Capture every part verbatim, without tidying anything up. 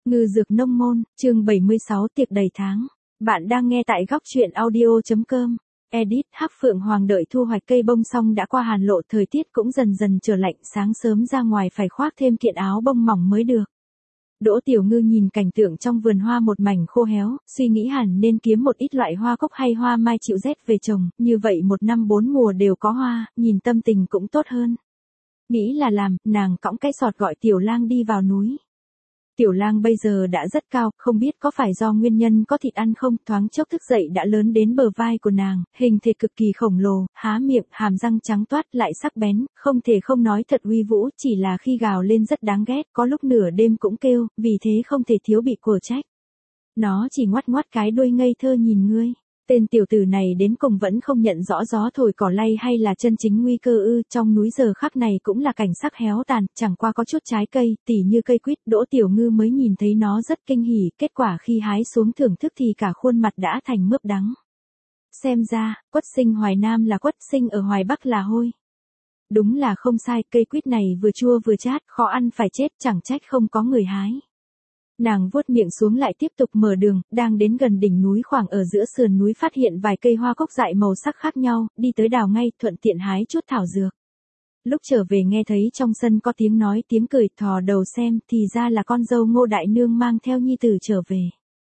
Ngư dược nông môn, chương bảy mươi sáu tiệc đầy tháng. Bạn đang nghe tại góc truyện audio.com. Edit Hắc Phượng Hoàng đợi thu hoạch cây bông xong đã qua hàn lộ, thời tiết cũng dần dần trở lạnh, sáng sớm ra ngoài phải khoác thêm kiện áo bông mỏng mới được. Đỗ Tiểu Ngư nhìn cảnh tượng trong vườn hoa một mảnh khô héo, suy nghĩ hẳn nên kiếm một ít loại hoa cúc hay hoa mai chịu rét về trồng, như vậy một năm bốn mùa đều có hoa, nhìn tâm tình cũng tốt hơn. Nghĩ là làm, nàng cõng cái sọt gọi Tiểu Lang đi vào núi. Tiểu Lang bây giờ đã rất cao, không biết có phải do nguyên nhân có thịt ăn không, thoáng chốc thức dậy đã lớn đến bờ vai của nàng, hình thể cực kỳ khổng lồ, há miệng, hàm răng trắng toát lại sắc bén, không thể không nói thật uy vũ, chỉ là khi gào lên rất đáng ghét, có lúc nửa đêm cũng kêu, vì thế không thể thiếu bị của trách. Nó chỉ ngoắt ngoắt cái đuôi ngây thơ nhìn ngươi. Tên tiểu tử này đến cùng vẫn không nhận rõ gió thổi cỏ lay hay là chân chính nguy cơ ư, trong núi giờ khắc này cũng là cảnh sắc héo tàn, chẳng qua có chút trái cây, tỉ như cây quýt, Đỗ Tiểu Ngư mới nhìn thấy nó rất kinh hỉ, kết quả khi hái xuống thưởng thức thì cả khuôn mặt đã thành mướp đắng. Xem ra, quất sinh Hoài Nam là quất, sinh ở Hoài Bắc là hôi. Đúng là không sai, cây quýt này vừa chua vừa chát, khó ăn phải chết, chẳng trách không có người hái. Nàng vuốt miệng xuống lại tiếp tục mở đường, đang đến gần đỉnh núi khoảng ở giữa sườn núi phát hiện vài cây hoa cúc dại màu sắc khác nhau, đi tới đào ngay, thuận tiện hái chút thảo dược. Lúc trở về nghe thấy trong sân có tiếng nói tiếng cười, thò đầu xem, thì ra là con dâu Ngô Đại Nương mang theo nhi tử trở về.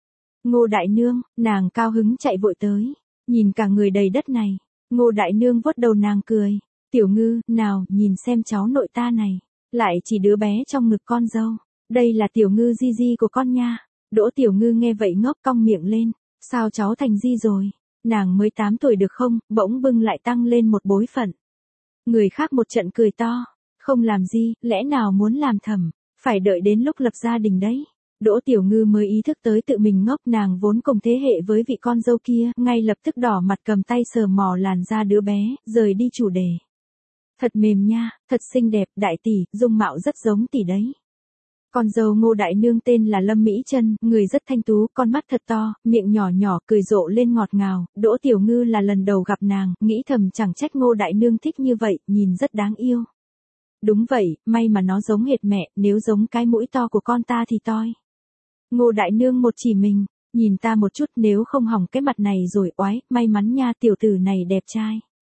Ngô Đại Nương, nàng cao hứng chạy vội tới, nhìn cả người đầy đất này, Ngô Đại Nương vuốt đầu nàng cười, Tiểu Ngư, nào, nhìn xem cháu nội ta này, lại chỉ đứa bé trong ngực con dâu. Đây là Tiểu Ngư di di của con nha. Đỗ Tiểu Ngư nghe vậy ngốc cong miệng lên, sao cháu thành di rồi, nàng mới tám tuổi được không, bỗng bưng lại tăng lên một bối phận. Người khác một trận cười to, không làm gì, lẽ nào muốn làm thầm, phải đợi đến lúc lập gia đình đấy. Đỗ Tiểu Ngư mới ý thức tới tự mình ngốc, nàng vốn cùng thế hệ với vị con dâu kia, ngay lập tức đỏ mặt cầm tay sờ mò làn da đứa bé, rời đi chủ đề. Thật mềm nha, thật xinh đẹp, đại tỷ, dung mạo rất giống tỷ đấy. Con dâu Ngô Đại Nương tên là Lâm Mỹ Trân, người rất thanh tú, con mắt thật to, miệng nhỏ nhỏ, cười rộ lên ngọt ngào. Đỗ Tiểu Ngư là lần đầu gặp nàng, nghĩ thầm chẳng trách Ngô Đại Nương thích như vậy, nhìn rất đáng yêu. Đúng vậy, may mà nó giống hệt mẹ, nếu giống cái mũi to của con ta thì toi. Ngô Đại Nương một chỉ mình, nhìn ta một chút, nếu không hỏng cái mặt này rồi, oái, may mắn nha, tiểu tử này đẹp trai.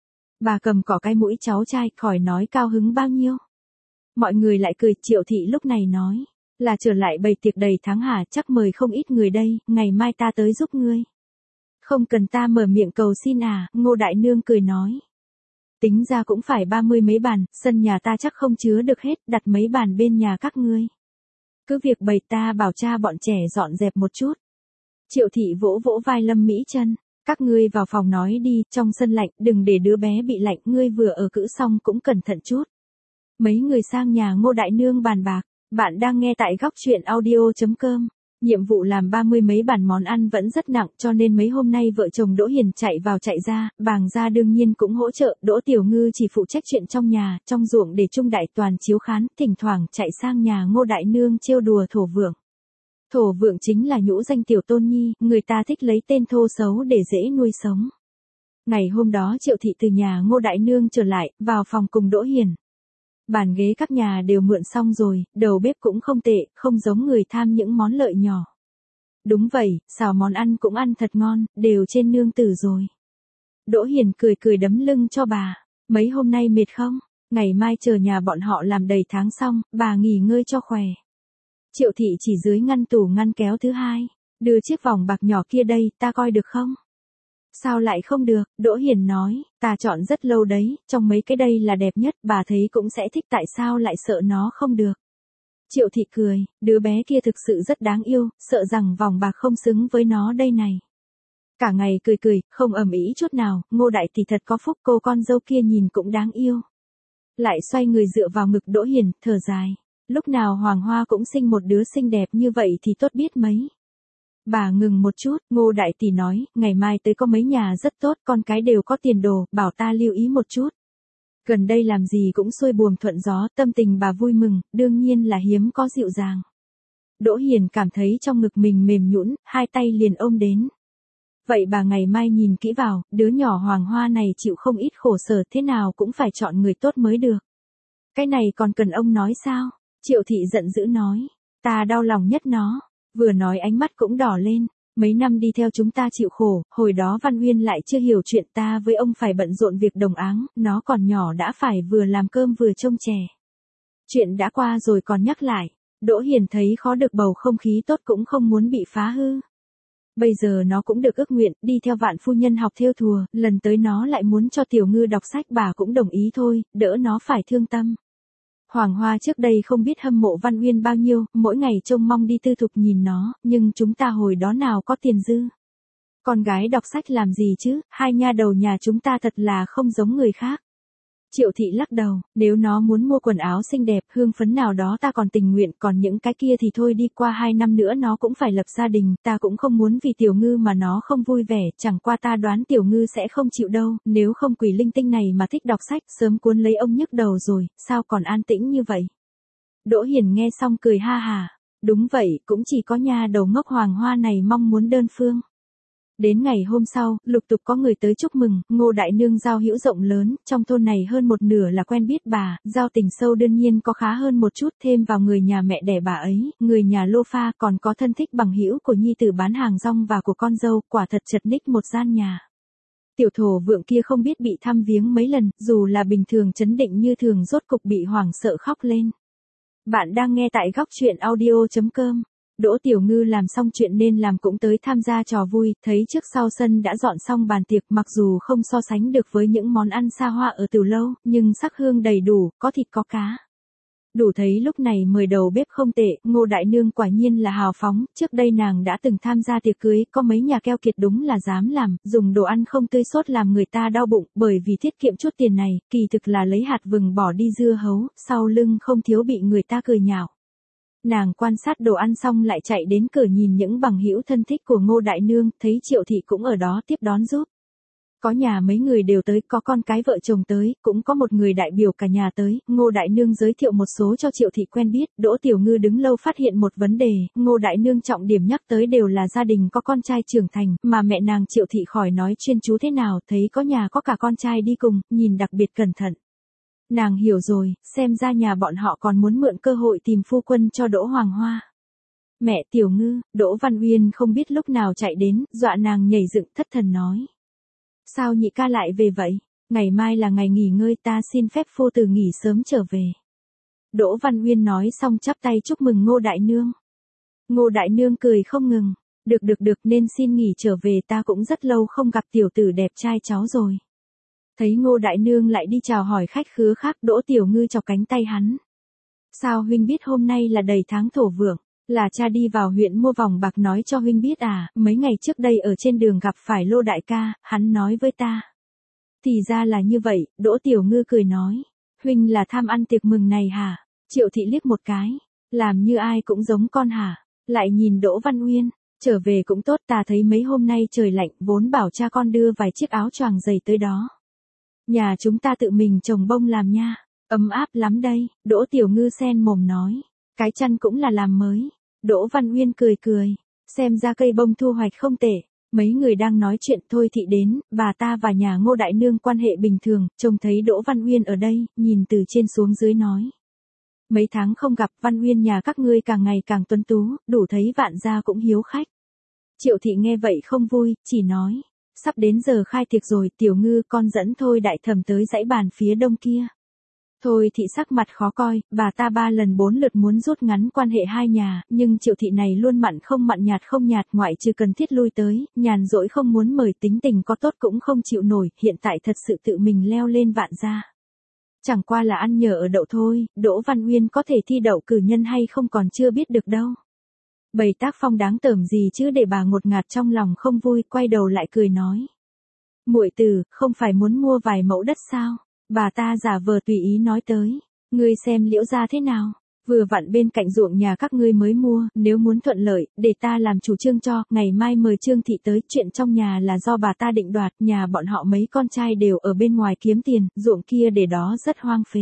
Bà cầm cỏ cái mũi cháu trai, khỏi nói cao hứng bao nhiêu. Mọi người lại cười, Triệu Thị lúc này nói, là trở lại bày tiệc đầy tháng hả, chắc mời không ít người đây, ngày mai ta tới giúp ngươi. Không cần ta mở miệng cầu xin à, Ngô Đại Nương cười nói. Tính ra cũng phải ba mươi mấy bàn, sân nhà ta chắc không chứa được hết, đặt mấy bàn bên nhà các ngươi. Cứ việc bày ta bảo cha bọn trẻ dọn dẹp một chút. Triệu Thị vỗ vỗ vai Lâm Mỹ Trân, các ngươi vào phòng nói đi, trong sân lạnh, đừng để đứa bé bị lạnh, ngươi vừa ở cữ xong cũng cẩn thận chút. Mấy người sang nhà Ngô Đại Nương bàn bạc, bạn đang nghe tại góc truyện audio.com. Nhiệm vụ làm ba mươi mấy bàn món ăn vẫn rất nặng, cho nên mấy hôm nay vợ chồng Đỗ Hiền chạy vào chạy ra, bàng gia đương nhiên cũng hỗ trợ, Đỗ Tiểu Ngư chỉ phụ trách chuyện trong nhà, trong ruộng để Trung Đại Toàn chiếu khán, thỉnh thoảng chạy sang nhà Ngô Đại Nương trêu đùa Thổ Vượng. Thổ Vượng chính là nhũ danh tiểu tôn nhi, người ta thích lấy tên thô xấu để dễ nuôi sống. Ngày hôm đó Triệu Thị từ nhà Ngô Đại Nương trở lại, vào phòng cùng Đỗ Hiền. Bàn ghế các nhà đều mượn xong rồi, đầu bếp cũng không tệ, không giống người tham những món lợi nhỏ. Đúng vậy, xào món ăn cũng ăn thật ngon, đều trên nương tử rồi. Đỗ Hiền cười cười đấm lưng cho bà, mấy hôm nay mệt không? Ngày mai chờ nhà bọn họ làm đầy tháng xong, bà nghỉ ngơi cho khỏe. Triệu Thị chỉ dưới ngăn tủ ngăn kéo thứ hai, đưa chiếc vòng bạc nhỏ kia đây, ta coi được không? Sao lại không được, Đỗ Hiền nói, ta chọn rất lâu đấy, trong mấy cái đây là đẹp nhất, bà thấy cũng sẽ thích, tại sao lại sợ nó không được. Triệu Thị cười, đứa bé kia thực sự rất đáng yêu, sợ rằng vòng bạc không xứng với nó đây này. Cả ngày cười cười, không ầm ĩ chút nào, Ngô Đại Tỷ thật có phúc, cô con dâu kia nhìn cũng đáng yêu. Lại xoay người dựa vào ngực Đỗ Hiền, thở dài, lúc nào Hoàng Hoa cũng sinh một đứa xinh đẹp như vậy thì tốt biết mấy. Bà ngừng một chút, Ngô Đại Tỷ nói, ngày mai tới có mấy nhà rất tốt, con cái đều có tiền đồ, bảo ta lưu ý một chút. Gần đây làm gì cũng xuôi buồm thuận gió, tâm tình bà vui mừng, đương nhiên là hiếm có dịu dàng. Đỗ Hiền cảm thấy trong ngực mình mềm nhũn, hai tay liền ôm đến. Vậy bà ngày mai nhìn kỹ vào, đứa nhỏ Hoàng Hoa này chịu không ít khổ sở, thế nào cũng phải chọn người tốt mới được. Cái này còn cần ông nói sao? Triệu Thị giận dữ nói, ta đau lòng nhất nó. Vừa nói ánh mắt cũng đỏ lên. Mấy năm đi theo chúng ta chịu khổ, hồi đó Văn Uyên lại chưa hiểu chuyện ta với ông phải bận rộn việc đồng áng, nó còn nhỏ đã phải vừa làm cơm vừa trông trẻ. Chuyện đã qua rồi còn nhắc lại, Đỗ Hiền thấy khó được, bầu không khí tốt cũng không muốn bị phá hư. Bây giờ nó cũng được ước nguyện, đi theo Vạn phu nhân học thêu thùa, lần tới nó lại muốn cho Tiểu Ngư đọc sách, bà cũng đồng ý thôi, đỡ nó phải thương tâm. Hoàng Hoa trước đây không biết hâm mộ Văn Uyên bao nhiêu, mỗi ngày trông mong đi tư thục nhìn nó, nhưng chúng ta hồi đó nào có tiền dư. Con gái đọc sách làm gì chứ, hai nha đầu nhà chúng ta thật là không giống người khác. Triệu Thị lắc đầu, nếu nó muốn mua quần áo xinh đẹp, hương phấn nào đó ta còn tình nguyện, còn những cái kia thì thôi đi, qua hai năm nữa nó cũng phải lập gia đình, ta cũng không muốn vì Tiểu Ngư mà nó không vui vẻ, chẳng qua ta đoán Tiểu Ngư sẽ không chịu đâu, nếu không quỷ linh tinh này mà thích đọc sách, sớm cuốn lấy ông nhức đầu rồi, sao còn an tĩnh như vậy. Đỗ Hiền nghe xong cười ha hà, đúng vậy, cũng chỉ có nha đầu ngốc Hoàng Hoa này mong muốn đơn phương. Đến ngày hôm sau, lục tục có người tới chúc mừng, Ngô đại nương giao hữu rộng lớn, trong thôn này hơn một nửa là quen biết bà, giao tình sâu đương nhiên có khá hơn một chút, thêm vào người nhà mẹ đẻ bà ấy, người nhà Lô Pha, còn có thân thích bằng hữu của nhi tử bán hàng rong và của con dâu, quả thật chật ních một gian nhà. Tiểu thổ vượng kia không biết bị thăm viếng mấy lần, dù là bình thường trấn định như thường rốt cục bị hoảng sợ khóc lên. Bạn đang nghe tại góc truyện audio chấm com. Đỗ Tiểu Ngư làm xong chuyện nên làm cũng tới tham gia trò vui, thấy trước sau sân đã dọn xong bàn tiệc, mặc dù không so sánh được với những món ăn xa hoa ở từ lâu, nhưng sắc hương đầy đủ, có thịt có cá. Đủ thấy lúc này mời đầu bếp không tệ, Ngô đại nương quả nhiên là hào phóng, trước đây nàng đã từng tham gia tiệc cưới, có mấy nhà keo kiệt đúng là dám làm, dùng đồ ăn không tươi sốt làm người ta đau bụng, bởi vì tiết kiệm chút tiền này, kỳ thực là lấy hạt vừng bỏ đi dưa hấu, sau lưng không thiếu bị người ta cười nhạo. Nàng quan sát đồ ăn xong lại chạy đến cửa nhìn những bằng hữu thân thích của Ngô đại nương, thấy Triệu Thị cũng ở đó tiếp đón giúp. Có nhà mấy người đều tới, có con cái vợ chồng tới, cũng có một người đại biểu cả nhà tới, Ngô đại nương giới thiệu một số cho Triệu Thị quen biết, Đỗ Tiểu Ngư đứng lâu phát hiện một vấn đề, Ngô đại nương trọng điểm nhắc tới đều là gia đình có con trai trưởng thành, mà mẹ nàng Triệu Thị khỏi nói chuyên chú thế nào, thấy có nhà có cả con trai đi cùng, nhìn đặc biệt cẩn thận. Nàng hiểu rồi, xem ra nhà bọn họ còn muốn mượn cơ hội tìm phu quân cho Đỗ Hoàng Hoa. Mẹ Tiểu Ngư, Đỗ Văn Uyên không biết lúc nào chạy đến, dọa nàng nhảy dựng thất thần nói. Sao nhị ca lại về vậy? Ngày mai là ngày nghỉ ngơi, ta xin phép phu tử nghỉ sớm trở về. Đỗ Văn Uyên nói xong chắp tay chúc mừng Ngô đại nương. Ngô đại nương cười không ngừng. Được được được, nên xin nghỉ trở về, ta cũng rất lâu không gặp tiểu tử đẹp trai cháu rồi. Thấy Ngô đại nương lại đi chào hỏi khách khứa khác, Đỗ Tiểu Ngư chọc cánh tay hắn. Sao huynh biết hôm nay là đầy tháng thổ vượng? Là cha đi vào huyện mua vòng bạc nói cho huynh biết à, mấy ngày trước đây ở trên đường gặp phải Lô đại ca, hắn nói với ta. Thì ra là như vậy, Đỗ Tiểu Ngư cười nói. Huynh là tham ăn tiệc mừng này hả? Triệu Thị liếc một cái. Làm như ai cũng giống con hả? Lại nhìn Đỗ Văn Uyên. Trở về cũng tốt, ta thấy mấy hôm nay trời lạnh, vốn bảo cha con đưa vài chiếc áo choàng dày tới đó. Nhà chúng ta tự mình trồng bông làm nha. Ấm áp lắm đây, Đỗ Tiểu Ngư sen mồm nói. Cái chăn cũng là làm mới. Đỗ Văn Uyên cười cười. Xem ra cây bông thu hoạch không tệ. Mấy người đang nói chuyện Thôi Thị đến, bà ta và nhà Ngô đại nương quan hệ bình thường, trông thấy Đỗ Văn Uyên ở đây, nhìn từ trên xuống dưới nói. Mấy tháng không gặp, Văn Uyên nhà các ngươi càng ngày càng tuấn tú, đủ thấy vạn gia cũng hiếu khách. Triệu Thị nghe vậy không vui, chỉ nói. Sắp đến giờ khai tiệc rồi, Tiểu Ngư, con dẫn Thôi đại thẩm tới dãy bàn phía đông kia. Thôi Thị sắc mặt khó coi, bà ta ba lần bốn lượt muốn rút ngắn quan hệ hai nhà, nhưng Triệu Thị này luôn mặn không mặn nhạt không nhạt, ngoại trừ cần thiết lui tới, nhàn rỗi không muốn mời, tính tình có tốt cũng không chịu nổi, hiện tại thật sự tự mình leo lên vạn gia. Chẳng qua là ăn nhờ ở đậu thôi, Đỗ Văn Uyên có thể thi đậu cử nhân hay không còn chưa biết được đâu. Bày tác phong đáng tởm gì chứ, để bà ngột ngạt trong lòng không vui, quay đầu lại cười nói. Muội tử, không phải muốn mua vài mẫu đất sao? Bà ta giả vờ tùy ý nói tới. Ngươi xem Liễu gia thế nào? Vừa vặn bên cạnh ruộng nhà các ngươi mới mua, nếu muốn thuận lợi, để ta làm chủ trương cho, ngày mai mời Trương Thị tới, chuyện trong nhà là do bà ta định đoạt, nhà bọn họ mấy con trai đều ở bên ngoài kiếm tiền, ruộng kia để đó rất hoang phế.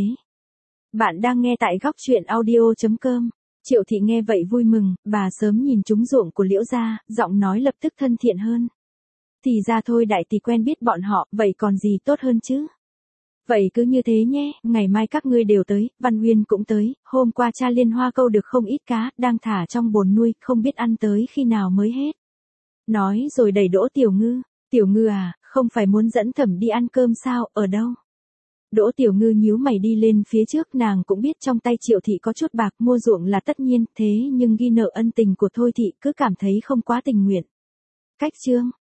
Bạn đang nghe tại góc truyện audio chấm com. Triệu Thị nghe vậy vui mừng, bà sớm nhìn trúng ruộng của Liễu gia, giọng nói lập tức thân thiện hơn. Thì ra Thôi đại tỷ quen biết bọn họ, vậy còn gì tốt hơn chứ? Vậy cứ như thế nhé, ngày mai các ngươi đều tới, Văn Uyên cũng tới, hôm qua cha Liên Hoa câu được không ít cá, đang thả trong bồn nuôi, không biết ăn tới khi nào mới hết. Nói rồi đẩy Đỗ Tiểu Ngư, Tiểu Ngư à, không phải muốn dẫn Thẩm đi ăn cơm sao, ở đâu? Đỗ Tiểu Ngư nhíu mày đi lên phía trước, nàng cũng biết trong tay Triệu thị có chút bạc, mua ruộng là tất nhiên, thế nhưng ghi nợ ân tình của Thôi thị cứ cảm thấy không quá tình nguyện. Cách chương